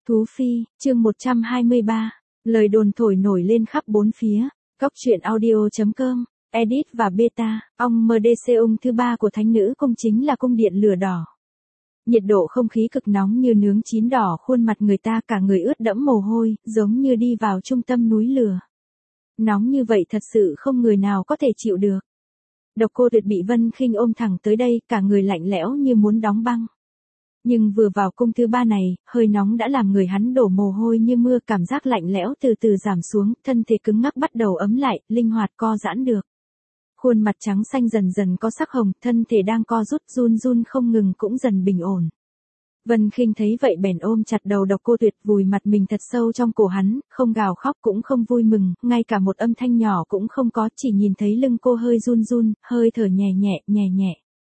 Thú Phi, chương 123. Lời đồn thổi nổi lên khắp bốn phía. Cóc truyện audio.com, edit và beta. Ong MDC thứ ba của thánh nữ cung chính là cung điện lửa đỏ. Nhiệt độ không khí cực nóng như nướng chín đỏ khuôn mặt người ta, cả người ướt đẫm mồ hôi, giống như đi vào trung tâm núi lửa. Nóng như vậy thật sự không người nào có thể chịu được. Độc Cô Tuyệt bị Vân Khinh ôm thẳng tới đây, cả người lạnh lẽo như muốn đóng băng. Nhưng vừa vào cung thứ ba này, hơi nóng đã làm người hắn đổ mồ hôi như mưa, cảm giác lạnh lẽo từ từ giảm xuống, thân thể cứng ngắc bắt đầu ấm lại, linh hoạt co giãn được. Khuôn mặt trắng xanh dần dần có sắc hồng, thân thể đang co rút run run không ngừng cũng dần bình ổn. Vân Khinh thấy vậy bèn ôm chặt đầu Độc Cô Tuyệt, vùi mặt mình thật sâu trong cổ hắn, không gào khóc cũng không vui mừng, ngay cả một âm thanh nhỏ cũng không có, chỉ nhìn thấy lưng cô hơi run run, hơi thở nhẹ nhẹ.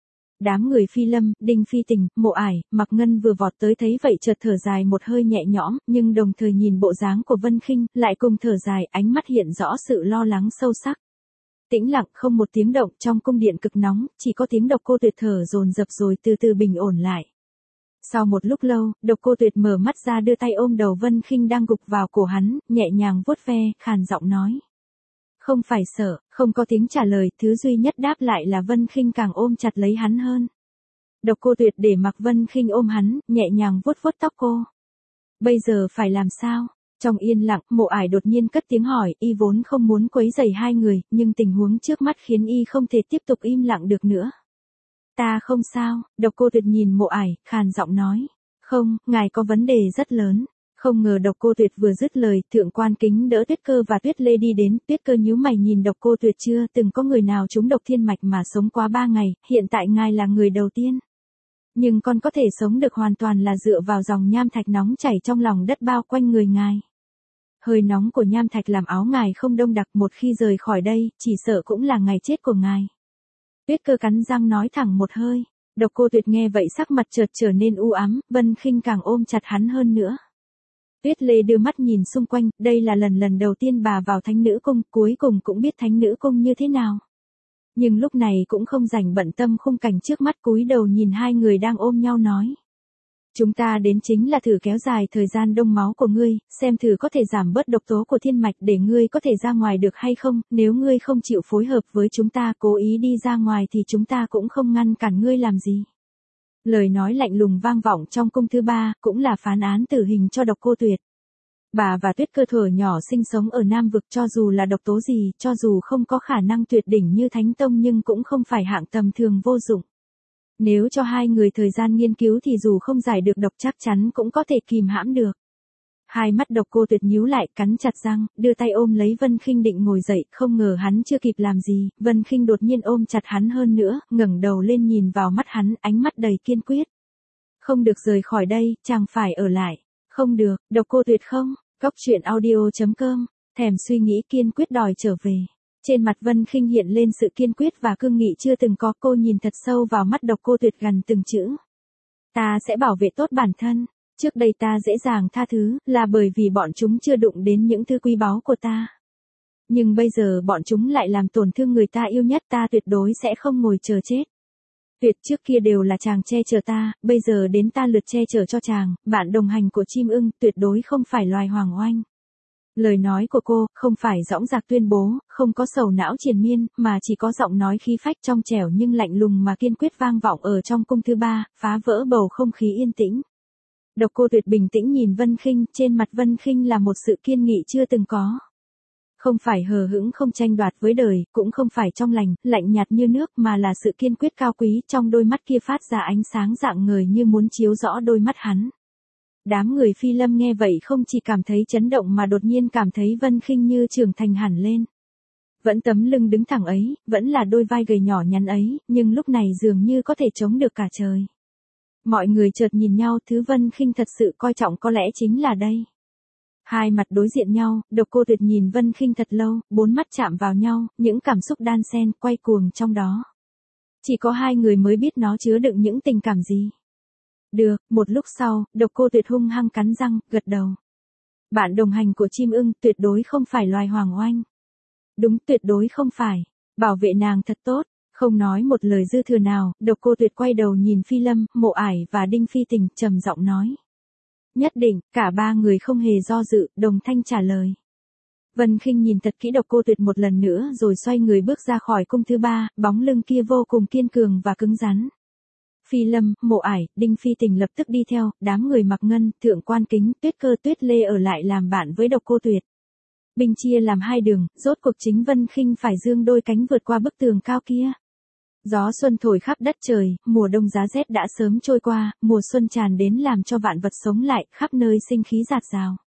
Đám người Phi Lâm, Đinh Phi Tình, Mộ Ải, Mặc Ngân vừa vọt tới thấy vậy chợt thở dài một hơi nhẹ nhõm, nhưng đồng thời nhìn bộ dáng của Vân Khinh, lại cùng thở dài, ánh mắt hiện rõ sự lo lắng sâu sắc. Tĩnh lặng, không một tiếng động, trong cung điện cực nóng, chỉ có tiếng Độc Cô Tuyệt thở dồn dập rồi từ từ bình ổn lại. Sau một lúc lâu, Độc Cô Tuyệt mở mắt ra đưa tay ôm đầu Vân Khinh đang gục vào cổ hắn, nhẹ nhàng vuốt ve, khàn giọng nói. Không phải sợ, không có tiếng trả lời, thứ duy nhất đáp lại là Vân Khinh càng ôm chặt lấy hắn hơn. Độc Cô Tuyệt để mặc Vân Khinh ôm hắn, nhẹ nhàng vuốt vuốt tóc cô. Bây giờ phải làm sao? Trong yên lặng, Mộ Ải đột nhiên cất tiếng hỏi, y vốn không muốn quấy rầy hai người, nhưng tình huống trước mắt khiến y không thể tiếp tục im lặng được nữa. Ta không sao, Độc Cô Tuyệt nhìn Mộ Ải, khàn giọng nói. Không, ngài có vấn đề rất lớn. Không ngờ Độc Cô Tuyệt vừa dứt lời, Thượng Quan Kính đỡ Tuyết Cơ và Tuyết Lê đi đến, Tuyết Cơ nhíu mày nhìn Độc Cô Tuyệt, chưa từng có người nào trúng độc thiên mạch mà sống quá 3 ngày, hiện tại ngài là người đầu tiên. Nhưng con có thể sống được hoàn toàn là dựa vào dòng nham thạch nóng chảy trong lòng đất bao quanh người ngài. Hơi nóng của nham thạch làm áo ngài không đông đặc, một khi rời khỏi đây, chỉ sợ cũng là ngày chết của ngài. Tuyết Cơ cắn răng nói thẳng một hơi. Độc Cô Tuyệt nghe vậy sắc mặt chợt trở nên u ám, Vân Khinh càng ôm chặt hắn hơn nữa. Tuyết Lê đưa mắt nhìn xung quanh, đây là lần đầu tiên bà vào thánh nữ cung, cuối cùng cũng biết thánh nữ cung như thế nào. Nhưng lúc này cũng không rảnh bận tâm khung cảnh trước mắt, cúi đầu nhìn hai người đang ôm nhau nói. Chúng ta đến chính là thử kéo dài thời gian đông máu của ngươi, xem thử có thể giảm bớt độc tố của thiên mạch để ngươi có thể ra ngoài được hay không, nếu ngươi không chịu phối hợp với chúng ta, cố ý đi ra ngoài thì chúng ta cũng không ngăn cản ngươi làm gì. Lời nói lạnh lùng vang vọng trong cung thứ ba, cũng là phán án tử hình cho Độc Cô Tuyệt. Bà và Tuyết Cơ thuở nhỏ sinh sống ở Nam Vực, cho dù là độc tố gì, cho dù không có khả năng tuyệt đỉnh như Thánh Tông nhưng cũng không phải hạng tầm thường vô dụng. Nếu cho hai người thời gian nghiên cứu thì dù không giải được độc chắc chắn cũng có thể kìm hãm được. Hai mắt Độc Cô Tuyệt nhíu lại, cắn chặt răng, đưa tay ôm lấy Vân Khinh định ngồi dậy, không ngờ hắn chưa kịp làm gì, Vân Khinh đột nhiên ôm chặt hắn hơn nữa, ngẩng đầu lên nhìn vào mắt hắn, ánh mắt đầy kiên quyết. Không được rời khỏi đây, chàng phải ở lại. Không được, Độc Cô Tuyệt không. Cóc truyện audio.com, thèm suy nghĩ kiên quyết đòi trở về. Trên mặt Vân Khinh hiện lên sự kiên quyết và cương nghị chưa từng có, cô nhìn thật sâu vào mắt Độc Cô Tuyệt gần từng chữ. Ta sẽ bảo vệ tốt bản thân. Trước đây ta dễ dàng tha thứ, là bởi vì bọn chúng chưa đụng đến những thứ quý báu của ta. Nhưng bây giờ bọn chúng lại làm tổn thương người ta yêu nhất, ta tuyệt đối sẽ không ngồi chờ chết. Tuyệt, trước kia đều là chàng che chở ta, bây giờ đến ta lượt che chở cho chàng, bạn đồng hành của chim ưng, tuyệt đối không phải loài hoàng oanh. Lời nói của cô, không phải dõng dạc tuyên bố, không có sầu não triền miên, mà chỉ có giọng nói khí phách trong trẻo nhưng lạnh lùng mà kiên quyết vang vọng ở trong cung thứ ba, phá vỡ bầu không khí yên tĩnh. Độc Cô Tuyệt bình tĩnh nhìn Vân Khinh, trên mặt Vân Khinh là một sự kiên nghị chưa từng có. Không phải hờ hững không tranh đoạt với đời, cũng không phải trong lành, lạnh nhạt như nước, mà là sự kiên quyết cao quý, trong đôi mắt kia phát ra ánh sáng rạng ngời như muốn chiếu rõ đôi mắt hắn. Đám người Phi Lâm nghe vậy không chỉ cảm thấy chấn động mà đột nhiên cảm thấy Vân Khinh như trưởng thành hẳn lên. Vẫn tấm lưng đứng thẳng ấy, vẫn là đôi vai gầy nhỏ nhắn ấy, nhưng lúc này dường như có thể chống được cả trời. Mọi người chợt nhìn nhau, thứ Vân Khinh thật sự coi trọng có lẽ chính là đây. Hai mặt đối diện nhau, Độc Cô Tuyệt nhìn Vân Khinh thật lâu, bốn mắt chạm vào nhau, những cảm xúc đan xen, quay cuồng trong đó. Chỉ có hai người mới biết nó chứa đựng những tình cảm gì. Được, một lúc sau, Độc Cô Tuyệt hung hăng cắn răng, gật đầu. Bạn đồng hành của chim ưng, tuyệt đối không phải loài hoàng oanh. Đúng, tuyệt đối không phải. Bảo vệ nàng thật tốt. Không nói một lời dư thừa nào, Độc Cô Tuyệt quay đầu nhìn Phi Lâm, Mộ Ải và Đinh Phi Tình, trầm giọng nói. Nhất định, cả ba người không hề do dự, đồng thanh trả lời. Vân Khinh nhìn thật kỹ Độc Cô Tuyệt một lần nữa rồi xoay người bước ra khỏi cung thứ ba, bóng lưng kia vô cùng kiên cường và cứng rắn. Phi Lâm, Mộ Ải, Đinh Phi Tình lập tức đi theo, đám người Mặc Ngân, Thượng Quan Kính, Tuyết Cơ, Tuyết Lê ở lại làm bạn với Độc Cô Tuyệt. Binh chia làm hai đường, rốt cuộc chính Vân Khinh phải dương đôi cánh vượt qua bức tường cao kia. Gió xuân thổi khắp đất trời, mùa đông giá rét đã sớm trôi qua, mùa xuân tràn đến làm cho vạn vật sống lại, khắp nơi sinh khí dạt dào.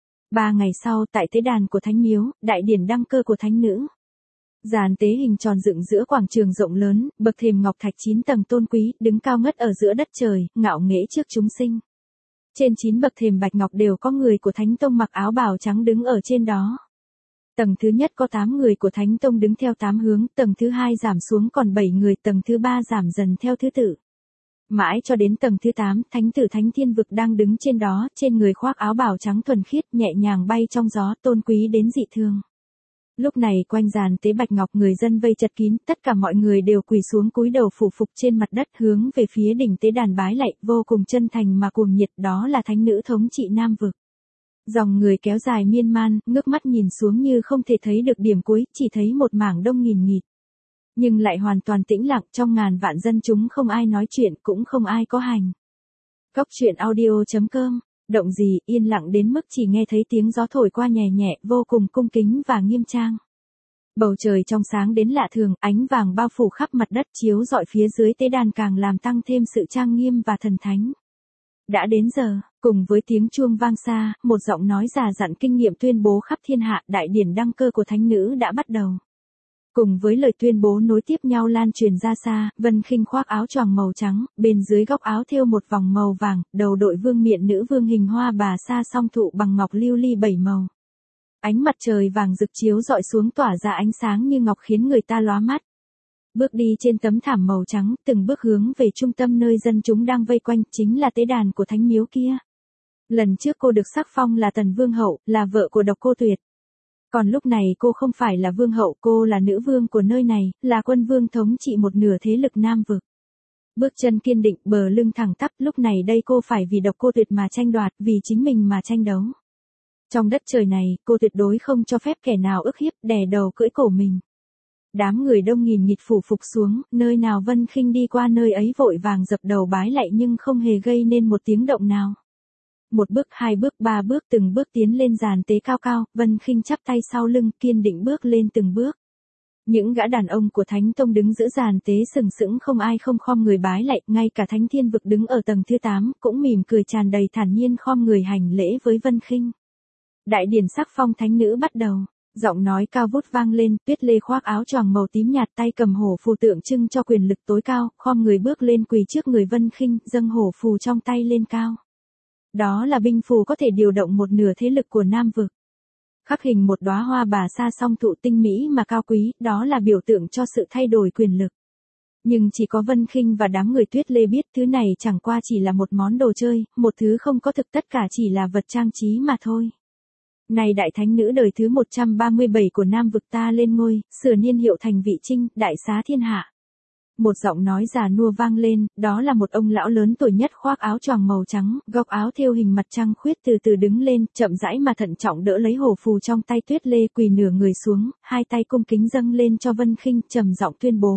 3 ngày sau, tại tế đàn của Thánh Miếu, đại điển đăng cơ của Thánh Nữ. Giàn tế hình tròn dựng giữa quảng trường rộng lớn, bậc thềm ngọc thạch 9 tầng tôn quý, đứng cao ngất ở giữa đất trời, ngạo nghễ trước chúng sinh. Trên 9 bậc thềm bạch ngọc đều có người của Thánh Tông mặc áo bào trắng đứng ở trên đó. Tầng thứ nhất có 8 người của Thánh Tông đứng theo 8 hướng, tầng thứ 2 giảm xuống còn 7 người, tầng thứ 3 giảm dần theo thứ tự. Mãi cho đến tầng thứ 8, Thánh tử Thánh Thiên Vực đang đứng trên đó, trên người khoác áo bào trắng thuần khiết, nhẹ nhàng bay trong gió, tôn quý đến dị thường. Lúc này quanh giàn tế bạch ngọc người dân vây chật kín, tất cả mọi người đều quỳ xuống cúi đầu phủ phục trên mặt đất hướng về phía đỉnh tế đàn bái lạy, vô cùng chân thành mà cuồng nhiệt, đó là Thánh Nữ thống trị Nam Vực. Dòng người kéo dài miên man, ngước mắt nhìn xuống như không thể thấy được điểm cuối, chỉ thấy một mảng đông nghìn nghịt. Nhưng lại hoàn toàn tĩnh lặng, trong ngàn vạn dân chúng không ai nói chuyện, cũng không ai có hành. Cốc truyện audio.com, động gì, yên lặng đến mức chỉ nghe thấy tiếng gió thổi qua nhẹ nhẹ, vô cùng cung kính và nghiêm trang. Bầu trời trong sáng đến lạ thường, ánh vàng bao phủ khắp mặt đất chiếu rọi phía dưới tế đàn càng làm tăng thêm sự trang nghiêm và thần thánh. Đã đến giờ, cùng với tiếng chuông vang xa, một giọng nói già dặn kinh nghiệm tuyên bố khắp thiên hạ, đại điển đăng cơ của Thánh Nữ đã bắt đầu. Cùng với lời tuyên bố nối tiếp nhau lan truyền ra xa, Vân Khinh khoác áo choàng màu trắng, bên dưới góc áo thêu một vòng màu vàng, đầu đội vương miện nữ vương hình hoa bà sa song thụ bằng ngọc lưu ly 7 màu. Ánh mặt trời vàng rực chiếu rọi xuống tỏa ra ánh sáng như ngọc khiến người ta lóa mắt. Bước đi trên tấm thảm màu trắng, từng bước hướng về trung tâm nơi dân chúng đang vây quanh, chính là tế đàn của Thánh Miếu kia. Lần trước cô được sắc phong là Tần Vương Hậu, là vợ của Độc Cô Tuyệt. Còn lúc này cô không phải là vương hậu, cô là nữ vương của nơi này, là quân vương thống trị một nửa thế lực Nam Vực. Bước chân kiên định, bờ lưng thẳng tắp, lúc này đây cô phải vì Độc Cô Tuyệt mà tranh đoạt, vì chính mình mà tranh đấu. Trong đất trời này, cô tuyệt đối không cho phép kẻ nào ức hiếp, đè đầu cưỡi cổ mình. Đám người đông nghìn nghịt phủ phục xuống, nơi nào Vân Khinh đi qua nơi ấy vội vàng dập đầu bái lạy nhưng không hề gây nên một tiếng động nào. Một bước, hai bước, ba bước, từng bước tiến lên giàn tế cao cao, Vân Khinh chắp tay sau lưng, kiên định bước lên từng bước. Những gã đàn ông của Thánh Tông đứng giữa giàn tế sừng sững không ai không khom người bái lạy, ngay cả Thánh Thiên Vực đứng ở tầng thứ 8, cũng mỉm cười tràn đầy thản nhiên khom người hành lễ với Vân Khinh. Đại điển sắc phong Thánh Nữ bắt đầu. Giọng nói cao vút vang lên, Tuyết Lê khoác áo choàng màu tím nhạt, tay cầm hổ phù tượng trưng cho quyền lực tối cao, khom người bước lên quỳ trước người Vân Khinh, dâng hổ phù trong tay lên cao. Đó là binh phù có thể điều động một nửa thế lực của Nam Vực. Khắc hình một đóa hoa bà sa song thụ tinh mỹ mà cao quý, đó là biểu tượng cho sự thay đổi quyền lực. Nhưng chỉ có Vân Khinh và đám người Tuyết Lê biết thứ này chẳng qua chỉ là một món đồ chơi, một thứ không có thực, tất cả chỉ là vật trang trí mà thôi. Này đại thánh nữ đời thứ 137 của Nam Vực ta lên ngôi, sửa niên hiệu thành vị Trinh, đại xá thiên hạ. Một giọng nói già nua vang lên, đó là một ông lão lớn tuổi nhất khoác áo choàng màu trắng, góc áo thêu hình mặt trăng khuyết từ từ đứng lên, chậm rãi mà thận trọng đỡ lấy hổ phù trong tay Tuyết Lê, quỳ nửa người xuống, hai tay cung kính dâng lên cho Vân Khinh, trầm giọng tuyên bố.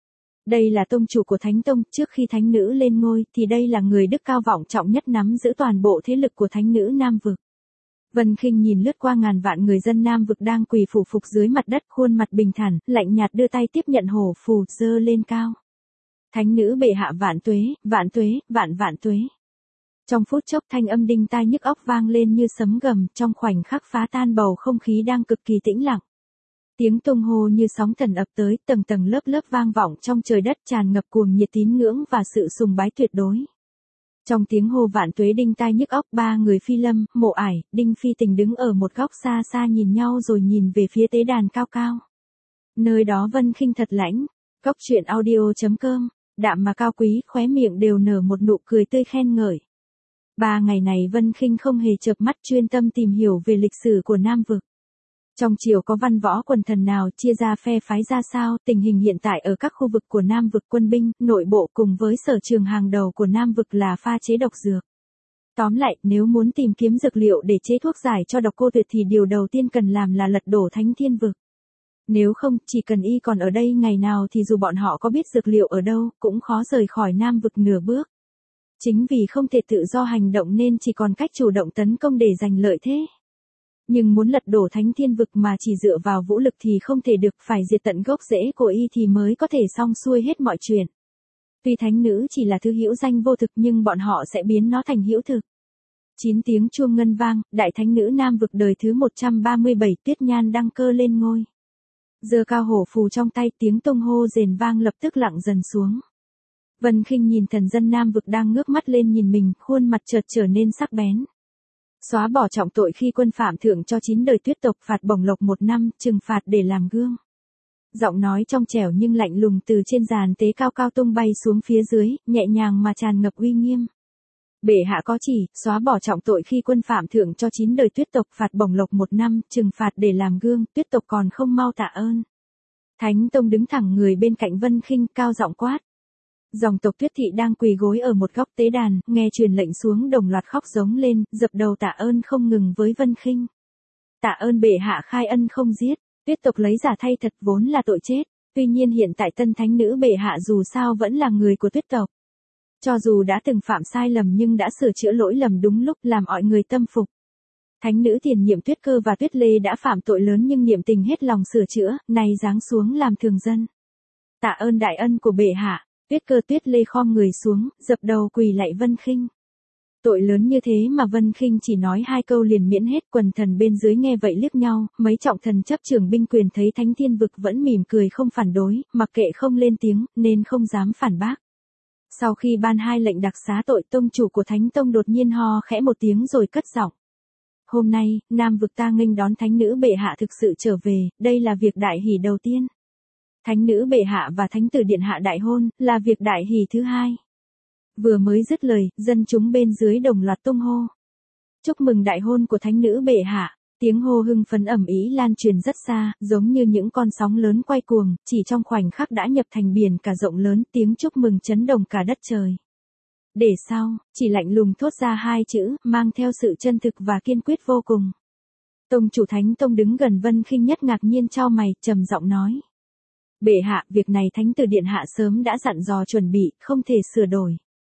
Đây là tông chủ của Thánh Tông, trước khi Thánh Nữ lên ngôi, thì đây là người đức cao vọng trọng nhất nắm giữ toàn bộ thế lực của Thánh Nữ Nam Vực. Vân Khinh nhìn lướt qua ngàn vạn người dân Nam Vực đang quỳ phủ phục dưới mặt đất, khuôn mặt bình thản, lạnh nhạt đưa tay tiếp nhận hổ phù, giơ lên cao. Thánh Nữ bệ hạ vạn tuế, vạn tuế, vạn vạn tuế. Trong phút chốc thanh âm đinh tai nhức óc vang lên như sấm gầm, trong khoảnh khắc phá tan bầu không khí đang cực kỳ tĩnh lặng. Tiếng tung hô như sóng thần ập tới, tầng tầng lớp lớp vang vọng trong trời đất, tràn ngập cuồng nhiệt tín ngưỡng và sự sùng bái tuyệt đối. Trong tiếng hô vạn tuế đinh tai nhức óc, ba người Phi Lâm, Mộ Ải, Đinh Phi Tình đứng ở một góc xa xa nhìn nhau rồi nhìn về phía tế đàn cao cao. Nơi đó Vân Khinh thật lãnh. Cốc truyện audio.com, đạm mà cao quý, khóe miệng đều nở một nụ cười tươi khen ngợi. 3 ngày này Vân Khinh không hề chợp mắt, chuyên tâm tìm hiểu về lịch sử của Nam Vực. Trong triều có văn võ quần thần nào, chia ra phe phái ra sao, tình hình hiện tại ở các khu vực của Nam Vực, quân binh, nội bộ cùng với sở trường hàng đầu của Nam Vực là pha chế độc dược. Tóm lại, nếu muốn tìm kiếm dược liệu để chế thuốc giải cho độc cô Tuyệt thì điều đầu tiên cần làm là lật đổ Thánh Thiên Vực. Nếu không, chỉ cần y còn ở đây ngày nào thì dù bọn họ có biết dược liệu ở đâu, cũng khó rời khỏi Nam Vực nửa bước. Chính vì không thể tự do hành động nên chỉ còn cách chủ động tấn công để giành lợi thế. Nhưng muốn lật đổ Thánh Thiên Vực mà chỉ dựa vào vũ lực thì không thể được, phải diệt tận gốc rễ của y thì mới có thể xong xuôi hết mọi chuyện. Tuy thánh nữ chỉ là thứ hữu danh vô thực nhưng bọn họ sẽ biến nó thành hữu thực. 9 tiếng chuông ngân vang, đại thánh nữ Nam Vực đời thứ 137 Tuyết Nhan đăng cơ lên ngôi. Giơ cao hổ phù trong tay, tiếng tung hô rền vang lập tức lặng dần xuống. Vân Khinh nhìn thần dân Nam Vực đang ngước mắt lên nhìn mình, khuôn mặt chợt trở nên sắc bén. Xóa bỏ trọng tội khi quân phạm thượng cho 9 đời tuyết tộc, phạt bổng lộc 1 năm, trừng phạt để làm gương. Giọng nói trong trẻo nhưng lạnh lùng từ trên giàn tế cao cao tung bay xuống phía dưới, nhẹ nhàng mà tràn ngập uy nghiêm. Bệ hạ có chỉ, xóa bỏ trọng tội khi quân phạm thượng cho 9 đời tuyết tộc, phạt bổng lộc 1 năm, trừng phạt để làm gương, tuyết tộc còn không mau tạ ơn. Thánh Tông đứng thẳng người bên cạnh Vân Khinh, cao giọng quát. Dòng tộc Tuyết thị đang quỳ gối ở một góc tế đàn, nghe truyền lệnh xuống đồng loạt khóc giống lên, dập đầu tạ ơn không ngừng với Vân Khinh. Tạ ơn bệ hạ khai ân không giết, tuyết tộc lấy giả thay thật vốn là tội chết, tuy nhiên hiện tại tân thánh nữ bệ hạ dù sao vẫn là người của tuyết tộc. Cho dù đã từng phạm sai lầm nhưng đã sửa chữa lỗi lầm đúng lúc, làm mọi người tâm phục. Thánh nữ tiền nhiệm Tuyết Cơ và Tuyết Lê đã phạm tội lớn nhưng niệm tình hết lòng sửa chữa, nay giáng xuống làm thường dân. Tạ ơn đại ân của bệ hạ. Tuyết Cơ Tuyết Lê khom người xuống, dập đầu quỳ lạy Vân Khinh. Tội lớn như thế mà Vân Khinh chỉ nói 2 câu liền miễn hết, quần thần bên dưới nghe vậy liếc nhau, mấy trọng thần chấp trưởng binh quyền thấy Thánh Thiên Vực vẫn mỉm cười không phản đối, mặc kệ không lên tiếng, nên không dám phản bác. Sau khi ban 2 lệnh đặc xá tội, tông chủ của Thánh Tông đột nhiên ho khẽ một tiếng rồi cất giọng. Hôm nay, Nam Vực ta nghênh đón thánh nữ bệ hạ thực sự trở về, đây là việc đại hỷ đầu tiên. Thánh nữ bệ hạ và thánh tử điện hạ đại hôn, là việc đại hỷ thứ 2. Vừa mới dứt lời, dân chúng bên dưới đồng loạt tung hô. Chúc mừng đại hôn của thánh nữ bệ hạ, tiếng hô hưng phấn ầm ĩ lan truyền rất xa, giống như những con sóng lớn quay cuồng, chỉ trong khoảnh khắc đã nhập thành biển cả rộng lớn, tiếng chúc mừng chấn động cả đất trời. Để sau, chỉ lạnh lùng thốt ra 2 chữ, mang theo sự chân thực và kiên quyết vô cùng. Tông chủ Thánh Tông đứng gần Vân Khinh nhất ngạc nhiên chau mày, trầm giọng nói. Bệ hạ, việc này thánh tử điện hạ sớm đã dặn dò chuẩn bị, không thể sửa đổi.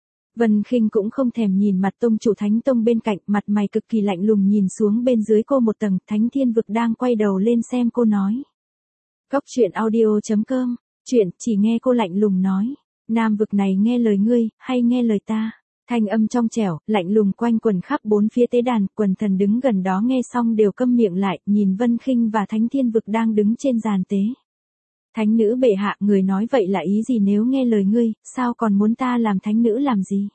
Vân Khinh cũng không thèm nhìn mặt tông chủ Thánh Tông bên cạnh, mặt mày cực kỳ lạnh lùng nhìn xuống bên dưới cô một tầng, Thánh Thiên Vực đang quay đầu lên xem cô nói. Cóc truyện audio.com, chuyện chỉ nghe cô lạnh lùng nói, Nam Vực này nghe lời ngươi, hay nghe lời ta? Thanh âm trong trẻo, lạnh lùng quanh quần khắp 4 phía tế đàn, quần thần đứng gần đó nghe xong đều câm miệng lại, nhìn Vân Khinh và Thánh Thiên Vực đang đứng trên giàn tế. Thánh nữ bệ hạ, người nói vậy là ý gì? Nếu nghe lời ngươi, sao còn muốn ta làm thánh nữ làm gì?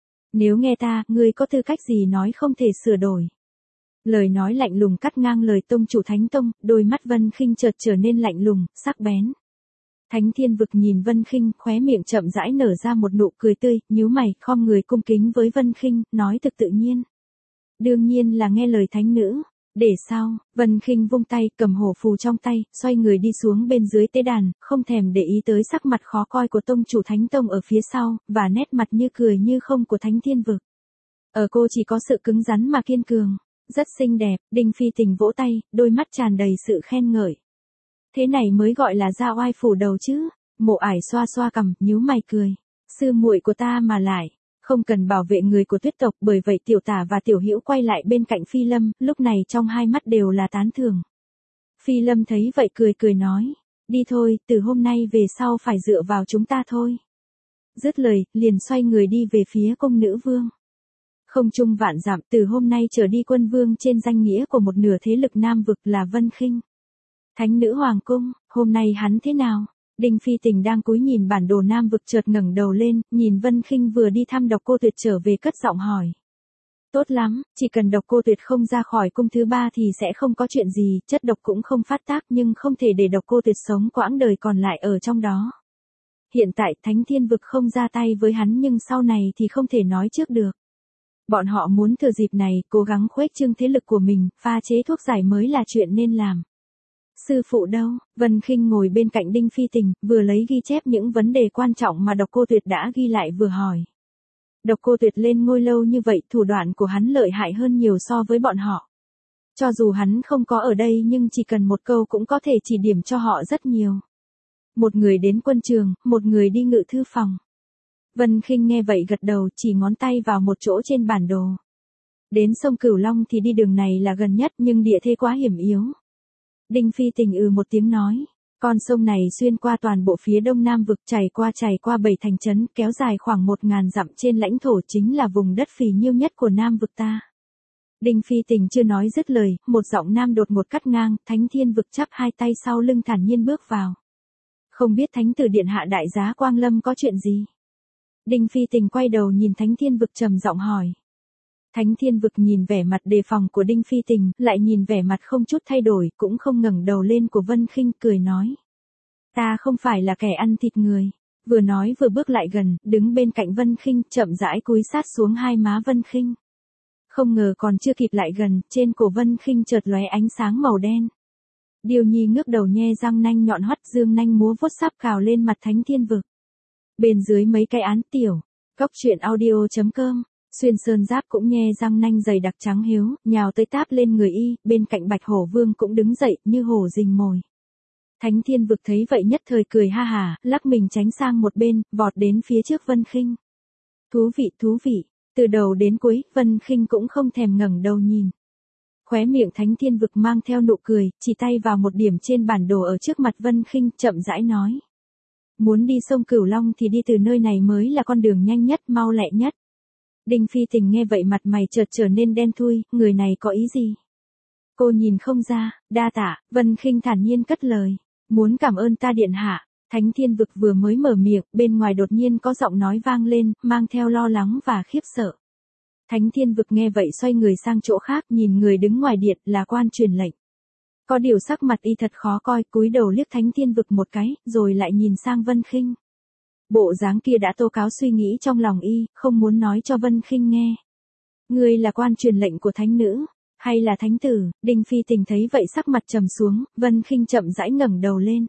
Nếu nghe ta, ngươi có tư cách gì nói không thể sửa đổi? Lời nói lạnh lùng cắt ngang lời tông chủ Thánh Tông, đôi mắt Vân Khinh chợt trở nên lạnh lùng, sắc bén. Thánh Thiên Vực nhìn Vân Khinh, khóe miệng chậm rãi nở ra một nụ cười tươi, nhíu mày, khom người cung kính với Vân Khinh, nói thực tự nhiên. Đương nhiên là nghe lời thánh nữ. Để sau, Vân Khinh vung tay, cầm hổ phù trong tay, xoay người đi xuống bên dưới tế đàn, không thèm để ý tới sắc mặt khó coi của tông chủ Thánh Tông ở phía sau, và nét mặt như cười như không của Thánh Thiên Vực. Ở cô chỉ có sự cứng rắn mà kiên cường. Rất xinh đẹp, Đinh Phi Tình vỗ tay, đôi mắt tràn đầy sự khen ngợi. Thế này mới gọi là ra oai phủ đầu chứ. Mộ Ải xoa xoa cằm, nhíu mày cười. Sư muội của ta mà lại. Không cần bảo vệ người của tuyết tộc, bởi vậy Tiểu Tả và Tiểu Hữu quay lại bên cạnh Phi Lâm, lúc này trong hai mắt đều là tán thưởng. Phi Lâm thấy vậy cười cười nói, đi thôi, từ hôm nay về sau phải dựa vào chúng ta thôi. Dứt lời, liền xoay người đi về phía cung nữ vương. Không trung vạn dặm, từ hôm nay trở đi quân vương trên danh nghĩa của một nửa thế lực Nam Vực là Vân Khinh. Thánh nữ hoàng cung, hôm nay hắn thế nào? Đinh Phi Tình đang cúi nhìn bản đồ Nam Vực chợt ngẩng đầu lên, nhìn Vân Khinh vừa đi thăm Độc Cô Tuyệt trở về cất giọng hỏi. Tốt lắm, chỉ cần Độc Cô Tuyệt không ra khỏi cung thứ 3 thì sẽ không có chuyện gì, chất độc cũng không phát tác nhưng không thể để Độc Cô Tuyệt sống quãng đời còn lại ở trong đó. Hiện tại Thánh Thiên Vực không ra tay với hắn nhưng sau này thì không thể nói trước được. Bọn họ muốn thừa dịp này cố gắng khuếch trương thế lực của mình, pha chế thuốc giải mới là chuyện nên làm. Sư phụ đâu? Vân Khinh ngồi bên cạnh Đinh Phi Tình, vừa lấy ghi chép những vấn đề quan trọng mà Độc Cô Tuyệt đã ghi lại vừa hỏi. Độc Cô Tuyệt lên ngôi lâu như vậy, thủ đoạn của hắn lợi hại hơn nhiều so với bọn họ. Cho dù hắn không có ở đây nhưng chỉ cần một câu cũng có thể chỉ điểm cho họ rất nhiều. Một người đến quân trường, một người đi ngự thư phòng. Vân Khinh nghe vậy gật đầu, chỉ ngón tay vào một chỗ trên bản đồ. Đến sông Cửu Long thì đi đường này là gần nhất nhưng địa thế quá hiểm yếu. Đinh Phi Tình một tiếng nói. Con sông này xuyên qua toàn bộ phía đông nam vực, chảy qua 7 thành trấn, kéo dài khoảng 1000 dặm, trên lãnh thổ chính là vùng đất phì nhiêu nhất của nam vực ta. Đinh Phi Tình chưa nói dứt lời, một giọng nam đột ngột cắt ngang, Thánh Thiên Vực chắp hai tay sau lưng thản nhiên bước vào. Không biết Thánh Tử Điện Hạ đại giá Quang Lâm có chuyện gì? Đinh Phi Tình quay đầu nhìn Thánh Thiên Vực trầm giọng hỏi. Thánh Thiên Vực nhìn vẻ mặt đề phòng của Đinh Phi Tình, lại nhìn vẻ mặt không chút thay đổi, cũng không ngẩng đầu lên của Vân Khinh, cười nói. Ta không phải là kẻ ăn thịt người. Vừa nói vừa bước lại gần, đứng bên cạnh Vân Khinh, chậm rãi cúi sát xuống hai má Vân Khinh. Không ngờ còn chưa kịp lại gần, trên cổ Vân Khinh chợt lóe ánh sáng màu đen. Điêu Nhi ngước đầu nhe răng nanh nhọn hoắt, dương nanh múa vuốt sáp cào lên mặt Thánh Thiên Vực. Bên dưới mấy cái án tiểu, coctruyện.audio.com, Xuyên Sơn Giáp cũng nhe răng nanh dày đặc trắng hiếu, nhào tới táp lên người y, bên cạnh Bạch Hổ Vương cũng đứng dậy, như hổ rình mồi. Thánh Thiên Vực thấy vậy nhất thời cười ha hả, lắc mình tránh sang một bên, vọt đến phía trước Vân Khinh. Thú vị, từ đầu đến cuối, Vân Khinh cũng không thèm ngẩng đầu nhìn. Khóe miệng Thánh Thiên Vực mang theo nụ cười, chỉ tay vào một điểm trên bản đồ ở trước mặt Vân Khinh, chậm rãi nói. Muốn đi sông Cửu Long thì đi từ nơi này mới là con đường nhanh nhất, mau lẹ nhất. Đinh Phi Tình nghe vậy mặt mày chợt trở nên đen thui, người này có ý gì? Cô nhìn không ra, đa tạ, Vân Khinh thản nhiên cất lời. Muốn cảm ơn ta điện hạ. Thánh Thiên Vực vừa mới mở miệng, bên ngoài đột nhiên có giọng nói vang lên, mang theo lo lắng và khiếp sợ. Thánh Thiên Vực nghe vậy xoay người sang chỗ khác, nhìn người đứng ngoài điện là quan truyền lệnh. Có điều sắc mặt y thật khó coi, cúi đầu liếc Thánh Thiên Vực một cái, rồi lại nhìn sang Vân Khinh. Bộ dáng kia đã tố cáo suy nghĩ trong lòng y, không muốn nói cho Vân Khinh nghe. Ngươi là quan truyền lệnh của thánh nữ, hay là thánh tử? Đinh Phi Tình thấy vậy sắc mặt trầm xuống, Vân Khinh chậm rãi ngẩng đầu lên.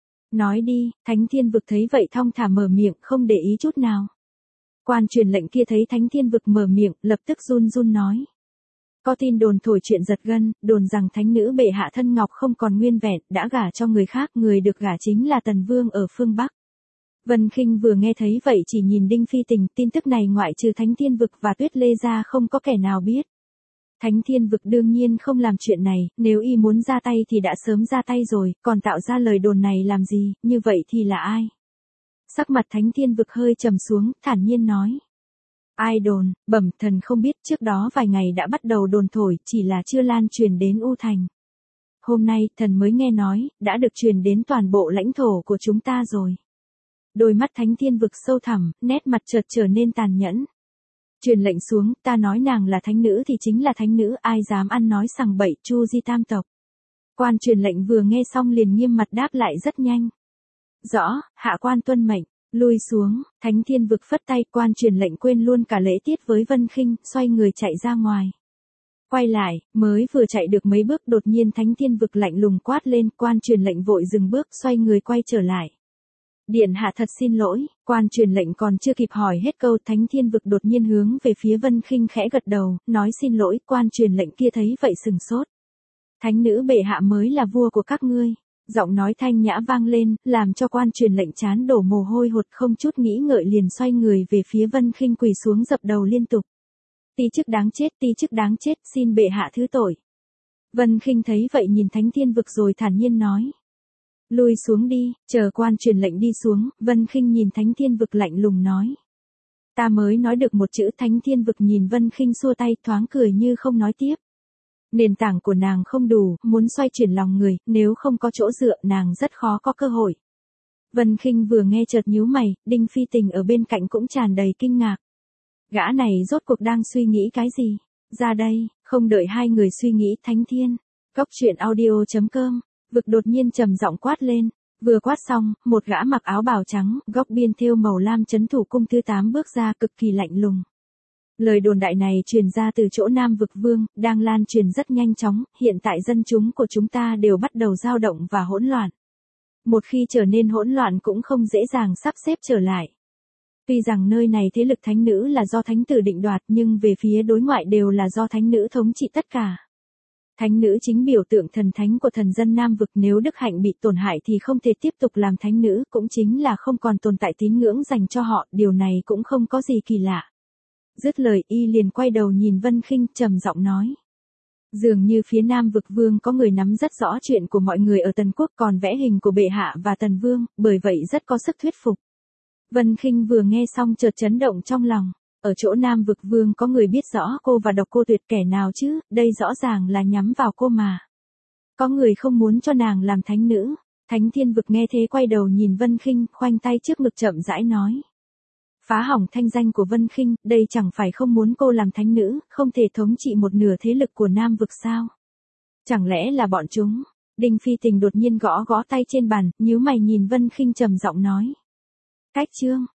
Nói đi, Thánh Thiên Vực thấy vậy thong thả mở miệng, không để ý chút nào. Quan truyền lệnh kia thấy Thánh Thiên Vực mở miệng, lập tức run run nói. Có tin đồn thổi chuyện giật gân, đồn rằng thánh nữ bệ hạ thân ngọc không còn nguyên vẹn, đã gả cho người khác, người được gả chính là Tần Vương ở phương Bắc. Vân Khinh vừa nghe thấy vậy chỉ nhìn Đinh Phi Tình, tin tức này ngoại trừ Thánh Thiên Vực và Tuyết Lê ra không có kẻ nào biết. Thánh Thiên Vực đương nhiên không làm chuyện này, nếu y muốn ra tay thì đã sớm ra tay rồi, còn tạo ra lời đồn này làm gì, như vậy thì là ai? Sắc mặt Thánh Thiên Vực hơi trầm xuống, thản nhiên nói. Ai đồn, bẩm thần không biết, trước đó vài ngày đã bắt đầu đồn thổi, chỉ là chưa lan truyền đến U Thành. Hôm nay, thần mới nghe nói, đã được truyền đến toàn bộ lãnh thổ của chúng ta rồi. Đôi mắt Thánh Thiên Vực sâu thẳm, nét mặt chợt trở nên tàn nhẫn. Truyền lệnh xuống, ta nói nàng là thánh nữ thì chính là thánh nữ, ai dám ăn nói sằng bậy, Chu Di tam tộc. Quan truyền lệnh vừa nghe xong liền nghiêm mặt đáp lại rất nhanh. Rõ, hạ quan tuân mệnh, lui xuống. Thánh Thiên Vực phất tay, quan truyền lệnh quên luôn cả lễ tiết với Vân Khinh, xoay người chạy ra ngoài. Quay lại, mới vừa chạy được mấy bước đột nhiên Thánh Thiên Vực lạnh lùng quát lên, quan truyền lệnh vội dừng bước, xoay người quay trở lại. Điện hạ thật xin lỗi, quan truyền lệnh còn chưa kịp hỏi hết câu, Thánh Thiên Vực đột nhiên hướng về phía Vân Khinh khẽ gật đầu, nói xin lỗi, quan truyền lệnh kia thấy vậy sừng sốt. Thánh nữ bệ hạ mới là vua của các ngươi. Giọng nói thanh nhã vang lên, làm cho quan truyền lệnh chán đổ mồ hôi hột, không chút nghĩ ngợi liền xoay người về phía Vân Khinh quỳ xuống dập đầu liên tục. Ti chức đáng chết, xin bệ hạ thứ tội. Vân Khinh thấy vậy nhìn Thánh Thiên Vực rồi thản nhiên nói. Lui xuống đi, chờ quan truyền lệnh đi xuống, Vân Khinh nhìn Thánh Thiên Vực lạnh lùng nói. Ta mới nói được một chữ. Thánh Thiên Vực nhìn Vân Khinh xua tay, thoáng cười như không nói tiếp. Nền tảng của nàng không đủ, muốn xoay chuyển lòng người, nếu không có chỗ dựa nàng rất khó có cơ hội. Vân Khinh vừa nghe chợt nhíu mày, Đinh Phi Tình ở bên cạnh cũng tràn đầy kinh ngạc. Gã này rốt cuộc đang suy nghĩ cái gì? Ra đây, không đợi hai người suy nghĩ, Thánh Thiên. Coctruyện.audio.com, Vực đột nhiên trầm giọng quát lên. Vừa quát xong, một gã mặc áo bào trắng, góc biên thêu màu lam trấn thủ cung thứ 8 bước ra cực kỳ lạnh lùng. Lời đồn đại này truyền ra từ chỗ Nam Vực Vương, đang lan truyền rất nhanh chóng, hiện tại dân chúng của chúng ta đều bắt đầu dao động và hỗn loạn. Một khi trở nên hỗn loạn cũng không dễ dàng sắp xếp trở lại. Tuy rằng nơi này thế lực thánh nữ là do thánh tử định đoạt nhưng về phía đối ngoại đều là do thánh nữ thống trị tất cả. Thánh nữ chính biểu tượng thần thánh của thần dân Nam vực, nếu đức hạnh bị tổn hại thì không thể tiếp tục làm thánh nữ, cũng chính là không còn tồn tại tín ngưỡng dành cho họ, điều này cũng không có gì kỳ lạ. Dứt lời y liền quay đầu nhìn Vân Khinh trầm giọng nói. Dường như phía Nam vực vương có người nắm rất rõ chuyện của mọi người ở Tần Quốc, còn vẽ hình của bệ hạ và Tần Vương, bởi vậy rất có sức thuyết phục. Vân Khinh vừa nghe xong chợt chấn động trong lòng. Ở chỗ Nam vực vương có người biết rõ cô và Độc Cô Tuyệt, kẻ nào chứ, đây rõ ràng là nhắm vào cô mà. Có người không muốn cho nàng làm thánh nữ. Thánh Thiên Vực nghe thế quay đầu nhìn Vân Khinh, khoanh tay trước ngực chậm rãi nói. Phá hỏng thanh danh của Vân Khinh, đây chẳng phải không muốn cô làm thánh nữ, không thể thống trị một nửa thế lực của Nam vực sao? Chẳng lẽ là bọn chúng? Đinh Phi Tình đột nhiên gõ gõ tay trên bàn, nhíu mày nhìn Vân Khinh trầm giọng nói. Cách chương